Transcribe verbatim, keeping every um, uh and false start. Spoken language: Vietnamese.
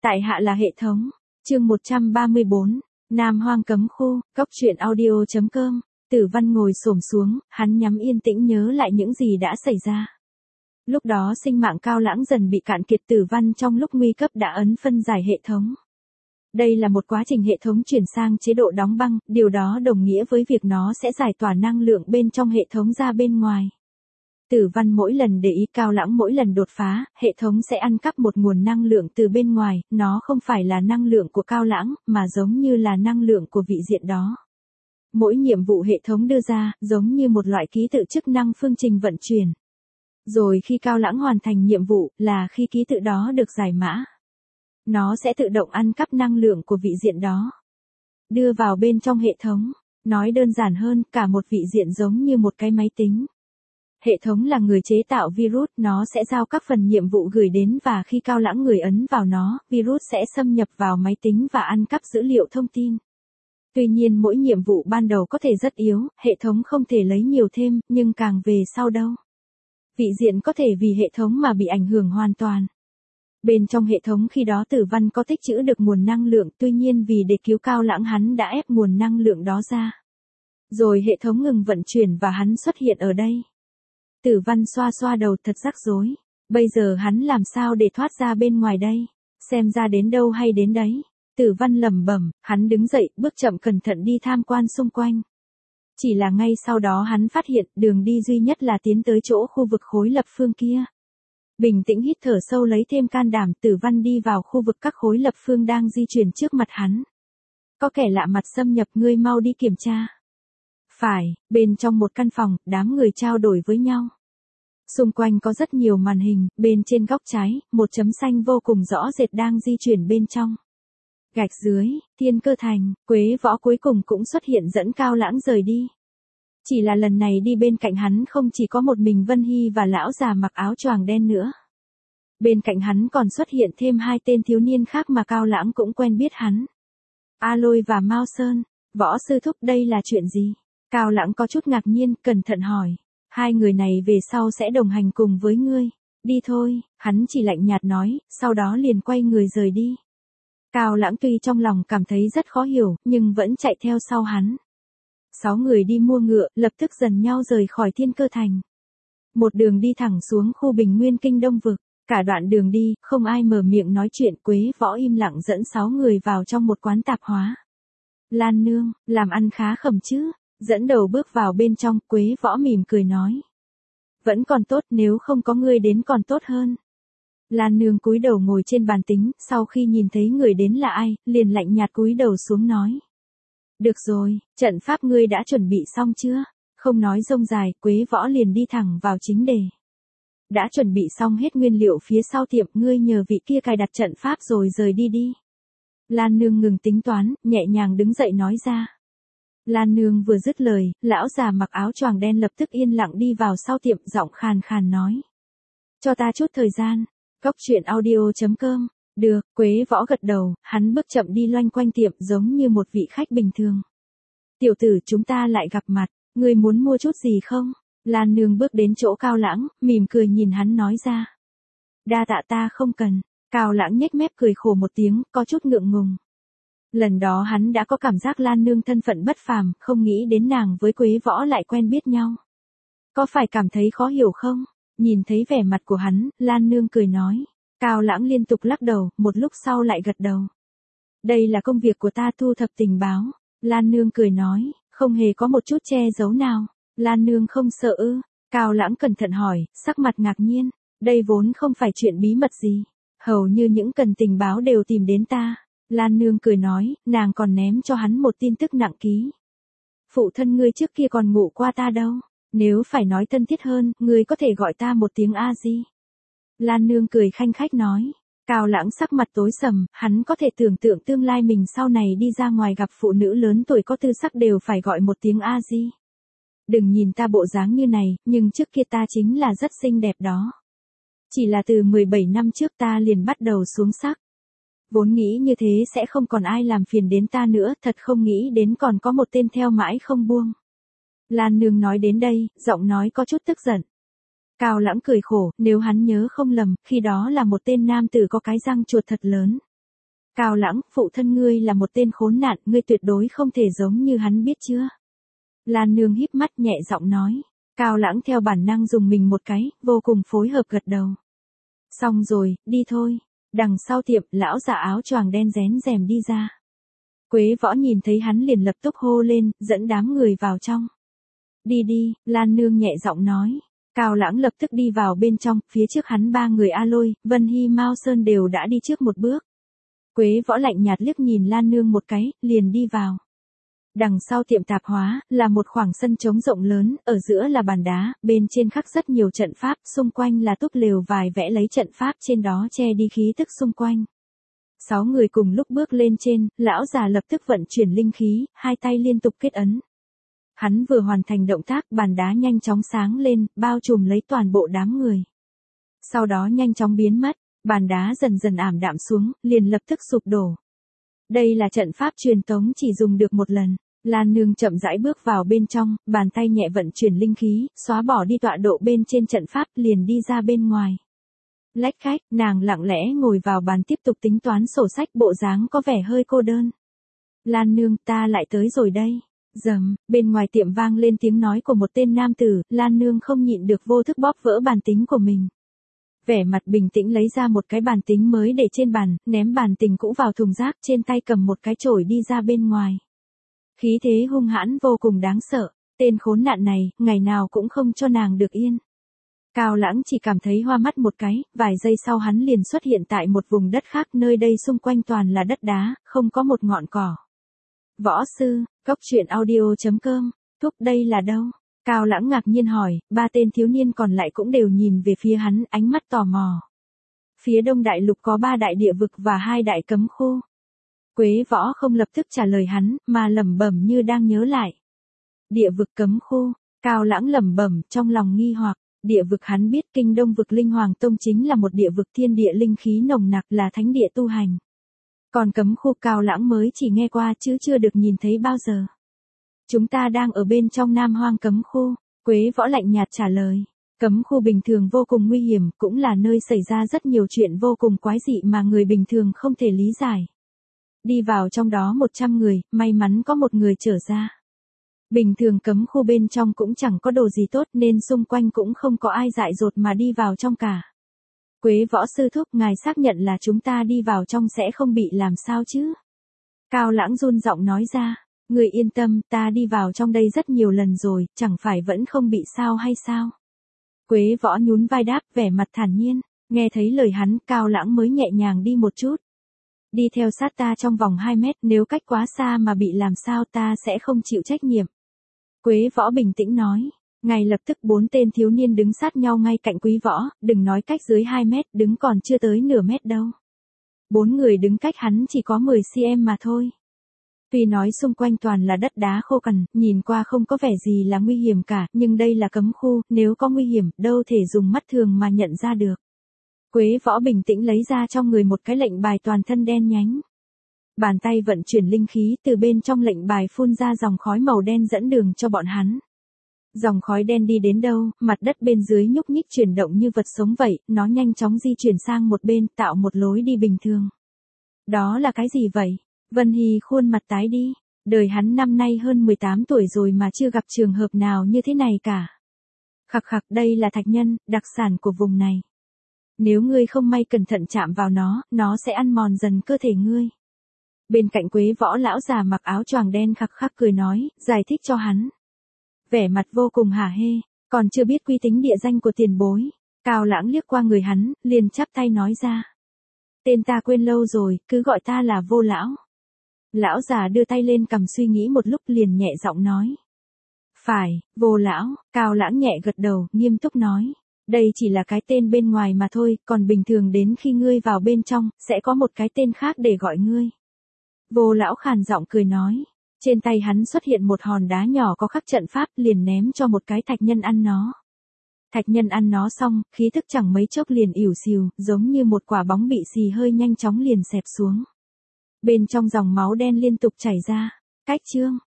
Tại hạ là hệ thống. Chương một trăm ba mươi bốn, Nam Hoang cấm khu, cốc truyện audio chấm com. Tử Văn ngồi xổm xuống, hắn nhắm yên tĩnh nhớ lại những gì đã xảy ra. Lúc đó sinh mạng Cao Lãng dần bị cạn kiệt, Tử Văn trong lúc nguy cấp đã ấn phân giải hệ thống. Đây là một quá trình hệ thống chuyển sang chế độ đóng băng, điều đó đồng nghĩa với việc nó sẽ giải tỏa năng lượng bên trong hệ thống ra bên ngoài. Tử Văn mỗi lần để ý Cao Lãng mỗi lần đột phá, hệ thống sẽ ăn cắp một nguồn năng lượng từ bên ngoài, nó không phải là năng lượng của Cao Lãng, mà giống như là năng lượng của vị diện đó. Mỗi nhiệm vụ hệ thống đưa ra, giống như một loại ký tự chức năng phương trình vận chuyển. Rồi khi Cao Lãng hoàn thành nhiệm vụ, là khi ký tự đó được giải mã. Nó sẽ tự động ăn cắp năng lượng của vị diện đó. Đưa vào bên trong hệ thống. Nói đơn giản hơn, cả một vị diện giống như một cái máy tính. Hệ thống là người chế tạo virus, nó sẽ giao các phần nhiệm vụ gửi đến và khi Cao Lãng người ấn vào nó, virus sẽ xâm nhập vào máy tính và ăn cắp dữ liệu thông tin. Tuy nhiên mỗi nhiệm vụ ban đầu có thể rất yếu, hệ thống không thể lấy nhiều thêm, nhưng càng về sau đâu. Vị diện có thể vì hệ thống mà bị ảnh hưởng hoàn toàn. Bên trong hệ thống khi đó Tử Văn có tích trữ được nguồn năng lượng, tuy nhiên vì để cứu Cao Lãng hắn đã ép nguồn năng lượng đó ra. Rồi hệ thống ngừng vận chuyển và hắn xuất hiện ở đây. Tử Văn xoa xoa đầu thật rắc rối. Bây giờ hắn làm sao để thoát ra bên ngoài đây? Xem ra đến đâu hay đến đấy. Tử Văn lẩm bẩm, hắn đứng dậy, bước chậm cẩn thận đi tham quan xung quanh. Chỉ là ngay sau đó hắn phát hiện đường đi duy nhất là tiến tới chỗ khu vực khối lập phương kia. Bình tĩnh hít thở sâu lấy thêm can đảm, Tử Văn đi vào khu vực các khối lập phương đang di chuyển trước mặt hắn. Có kẻ lạ mặt xâm nhập, ngươi mau đi kiểm tra. Phải, bên trong một căn phòng, đám người trao đổi với nhau. Xung quanh có rất nhiều màn hình, bên trên góc trái, một chấm xanh vô cùng rõ rệt đang di chuyển bên trong. Gạch dưới, Thiên Cơ Thành, Quế Võ cuối cùng cũng xuất hiện dẫn Cao Lãng rời đi. Chỉ là lần này đi bên cạnh hắn không chỉ có một mình Vân Hy và lão già mặc áo choàng đen nữa. Bên cạnh hắn còn xuất hiện thêm hai tên thiếu niên khác mà Cao Lãng cũng quen biết hắn. A Lôi và Mao Sơn. Võ sư thúc, đây là chuyện gì? Cao Lãng có chút ngạc nhiên, cẩn thận hỏi. Hai người này về sau sẽ đồng hành cùng với ngươi. Đi thôi, hắn chỉ lạnh nhạt nói, sau đó liền quay người rời đi. Cao Lãng tuy trong lòng cảm thấy rất khó hiểu, nhưng vẫn chạy theo sau hắn. Sáu người đi mua ngựa, lập tức dần nhau rời khỏi Thiên Cơ Thành. Một đường đi thẳng xuống khu Bình Nguyên Kinh Đông Vực. Cả đoạn đường đi, không ai mở miệng nói chuyện, Quế Võ im lặng dẫn sáu người vào trong một quán tạp hóa. Lan nương, làm ăn khá khẩm chứ? Dẫn đầu bước vào bên trong, Quế Võ mỉm cười nói. Vẫn còn tốt, nếu không có ngươi đến còn tốt hơn. Lan nương cúi đầu ngồi trên bàn tính, sau khi nhìn thấy người đến là ai, liền lạnh nhạt cúi đầu xuống nói. Được rồi, trận pháp ngươi đã chuẩn bị xong chưa? Không nói rông dài, Quế Võ liền đi thẳng vào chính đề. Đã chuẩn bị xong hết nguyên liệu phía sau tiệm, ngươi nhờ vị kia cài đặt trận pháp rồi rời đi đi. Lan nương ngừng tính toán, nhẹ nhàng đứng dậy nói ra. Lan nương vừa dứt lời, lão già mặc áo choàng đen lập tức yên lặng đi vào sau tiệm, giọng khàn khàn nói. Cho ta chút thời gian. Cốc truyện audio chấm com. Được, Quế Võ gật đầu, hắn bước chậm đi loanh quanh tiệm giống như một vị khách bình thường. Tiểu tử, chúng ta lại gặp mặt, ngươi muốn mua chút gì không? Lan nương bước đến chỗ Cao Lãng, mỉm cười nhìn hắn nói ra. Đa tạ, ta không cần. Cao Lãng nhếch mép cười khổ một tiếng, có chút ngượng ngùng. Lần đó hắn đã có cảm giác Lan nương thân phận bất phàm, không nghĩ đến nàng với Quế Võ lại quen biết nhau. Có phải cảm thấy khó hiểu không? Nhìn thấy vẻ mặt của hắn, Lan nương cười nói. Cao Lãng liên tục lắc đầu, một lúc sau lại gật đầu. Đây là công việc của ta, thu thập tình báo. Lan nương cười nói, không hề có một chút che giấu nào. Lan nương không sợ ư? Cao Lãng cẩn thận hỏi, sắc mặt ngạc nhiên. Đây vốn không phải chuyện bí mật gì. Hầu như những cần tình báo đều tìm đến ta. Lan nương cười nói, nàng còn ném cho hắn một tin tức nặng ký. Phụ thân ngươi trước kia còn ngủ qua ta đâu. Nếu phải nói thân thiết hơn, ngươi có thể gọi ta một tiếng A-di. Lan nương cười khanh khách nói. Cao Lãng sắc mặt tối sầm, hắn có thể tưởng tượng tương lai mình sau này đi ra ngoài gặp phụ nữ lớn tuổi có tư sắc đều phải gọi một tiếng A-di. Đừng nhìn ta bộ dáng như này, nhưng trước kia ta chính là rất xinh đẹp đó. Chỉ là từ mười bảy năm trước ta liền bắt đầu xuống sắc. Vốn nghĩ như thế sẽ không còn ai làm phiền đến ta nữa, thật không nghĩ đến còn có một tên theo mãi không buông. Lan nương nói đến đây, giọng nói có chút tức giận. Cao Lãng cười khổ, nếu hắn nhớ không lầm, khi đó là một tên nam tử có cái răng chuột thật lớn. Cao Lãng, phụ thân ngươi là một tên khốn nạn, ngươi tuyệt đối không thể giống như hắn biết chưa? Lan Nương híp mắt nhẹ giọng nói. Cao Lãng theo bản năng dùng mình một cái, vô cùng phối hợp gật đầu. Xong rồi, đi thôi. Đằng sau tiệm, lão già áo choàng đen rén rèm đi ra. Quế Võ nhìn thấy hắn liền lập tức hô lên, dẫn đám người vào trong. Đi đi, Lan Nương nhẹ giọng nói. Cao Lãng lập tức đi vào bên trong, phía trước hắn ba người A Lôi, Vân Hy, Mao Sơn đều đã đi trước một bước. Quế Võ lạnh nhạt liếc nhìn Lan Nương một cái, liền đi vào. Đằng sau tiệm tạp hóa, là một khoảng sân trống rộng lớn, ở giữa là bàn đá, bên trên khắc rất nhiều trận pháp, xung quanh là túp lều vải vẽ lấy trận pháp trên đó che đi khí tức xung quanh. Sáu người cùng lúc bước lên trên, lão già lập tức vận chuyển linh khí, hai tay liên tục kết ấn. Hắn vừa hoàn thành động tác, bàn đá nhanh chóng sáng lên, bao trùm lấy toàn bộ đám người. Sau đó nhanh chóng biến mất, bàn đá dần dần ảm đạm xuống, liền lập tức sụp đổ. Đây là trận pháp truyền tống chỉ dùng được một lần. Lan Nương chậm rãi bước vào bên trong, bàn tay nhẹ vận chuyển linh khí, xóa bỏ đi tọa độ bên trên trận pháp, liền đi ra bên ngoài. Lách khách, nàng lặng lẽ ngồi vào bàn tiếp tục tính toán sổ sách, bộ dáng có vẻ hơi cô đơn. Lan Nương, ta lại tới rồi đây. Dầm, bên ngoài tiệm vang lên tiếng nói của một tên nam tử, Lan Nương không nhịn được vô thức bóp vỡ bàn tính của mình. Vẻ mặt bình tĩnh lấy ra một cái bàn tính mới để trên bàn, ném bàn tính cũ vào thùng rác, trên tay cầm một cái chổi đi ra bên ngoài. Khí thế hung hãn vô cùng đáng sợ, tên khốn nạn này, ngày nào cũng không cho nàng được yên. Cao Lãng chỉ cảm thấy hoa mắt một cái, vài giây sau hắn liền xuất hiện tại một vùng đất khác, nơi đây xung quanh toàn là đất đá, không có một ngọn cỏ. Võ sư, cốc truyện audio chấm com, thúc đây là đâu? Cao Lãng ngạc nhiên hỏi, ba tên thiếu niên còn lại cũng đều nhìn về phía hắn, ánh mắt tò mò. Phía đông đại lục có ba đại địa vực và hai đại cấm khu. Quế Võ không lập tức trả lời hắn, mà lẩm bẩm như đang nhớ lại. Địa vực cấm khu, Cao Lãng lẩm bẩm trong lòng nghi hoặc, địa vực hắn biết Kinh Đông vực Linh Hoàng Tông chính là một địa vực thiên địa linh khí nồng nặc, là thánh địa tu hành. Còn cấm khu Cao Lãng mới chỉ nghe qua chứ chưa được nhìn thấy bao giờ. Chúng ta đang ở bên trong Nam Hoang cấm khu, Quế Võ lạnh nhạt trả lời. Cấm khu bình thường vô cùng nguy hiểm, cũng là nơi xảy ra rất nhiều chuyện vô cùng quái dị mà người bình thường không thể lý giải. Đi vào trong đó một trăm người, may mắn có một người trở ra. Bình thường cấm khu bên trong cũng chẳng có đồ gì tốt nên xung quanh cũng không có ai dại dột mà đi vào trong cả. Quế Võ sư thúc, ngài xác nhận là chúng ta đi vào trong sẽ không bị làm sao chứ? Cao Lãng run giọng nói ra, người yên tâm, ta đi vào trong đây rất nhiều lần rồi, chẳng phải vẫn không bị sao hay sao? Quế Võ nhún vai đáp, vẻ mặt thản nhiên, nghe thấy lời hắn, Cao Lãng mới nhẹ nhàng đi một chút. Đi theo sát ta trong vòng hai mét, nếu cách quá xa mà bị làm sao ta sẽ không chịu trách nhiệm. Quế Võ bình tĩnh nói. Ngay lập tức bốn tên thiếu niên đứng sát nhau ngay cạnh Quý Võ, đừng nói cách dưới hai mét, đứng còn chưa tới nửa mét đâu. Bốn người đứng cách hắn chỉ có mười xăng-ti-mét mà thôi. Tuy nói xung quanh toàn là đất đá khô cằn, nhìn qua không có vẻ gì là nguy hiểm cả, nhưng đây là cấm khu, nếu có nguy hiểm, đâu thể dùng mắt thường mà nhận ra được. Quế Võ bình tĩnh lấy ra trong người một cái lệnh bài toàn thân đen nhánh. Bàn tay vận chuyển linh khí, từ bên trong lệnh bài phun ra dòng khói màu đen dẫn đường cho bọn hắn. Dòng khói đen đi đến đâu, mặt đất bên dưới nhúc nhích chuyển động như vật sống vậy, nó nhanh chóng di chuyển sang một bên, tạo một lối đi bình thường. Đó là cái gì vậy? Vân Hy khuôn mặt tái đi, đời hắn năm nay hơn mười tám tuổi rồi mà chưa gặp trường hợp nào như thế này cả. Khặc khặc, đây là thạch nhân, đặc sản của vùng này. Nếu ngươi không may cẩn thận chạm vào nó, nó sẽ ăn mòn dần cơ thể ngươi. Bên cạnh Quế Võ lão già mặc áo choàng đen khặc khặc cười nói, giải thích cho hắn. Vẻ mặt vô cùng hả hê, còn chưa biết quy tính địa danh của tiền bối. Cao Lãng liếc qua người hắn, liền chắp tay nói ra. Tên ta quên lâu rồi, cứ gọi ta là Vô lão. Lão già đưa tay lên cầm suy nghĩ một lúc liền nhẹ giọng nói. Phải, Vô lão, Cao Lãng nhẹ gật đầu, nghiêm túc nói. Đây chỉ là cái tên bên ngoài mà thôi, còn bình thường đến khi ngươi vào bên trong, sẽ có một cái tên khác để gọi ngươi. Vô lão khàn giọng cười nói. Trên tay hắn xuất hiện một hòn đá nhỏ có khắc trận pháp, liền ném cho một cái thạch nhân ăn nó. Thạch nhân ăn nó xong, khí thức chẳng mấy chốc liền ỉu xìu, giống như một quả bóng bị xì hơi nhanh chóng liền xẹp xuống. Bên trong dòng máu đen liên tục chảy ra. Cách chương.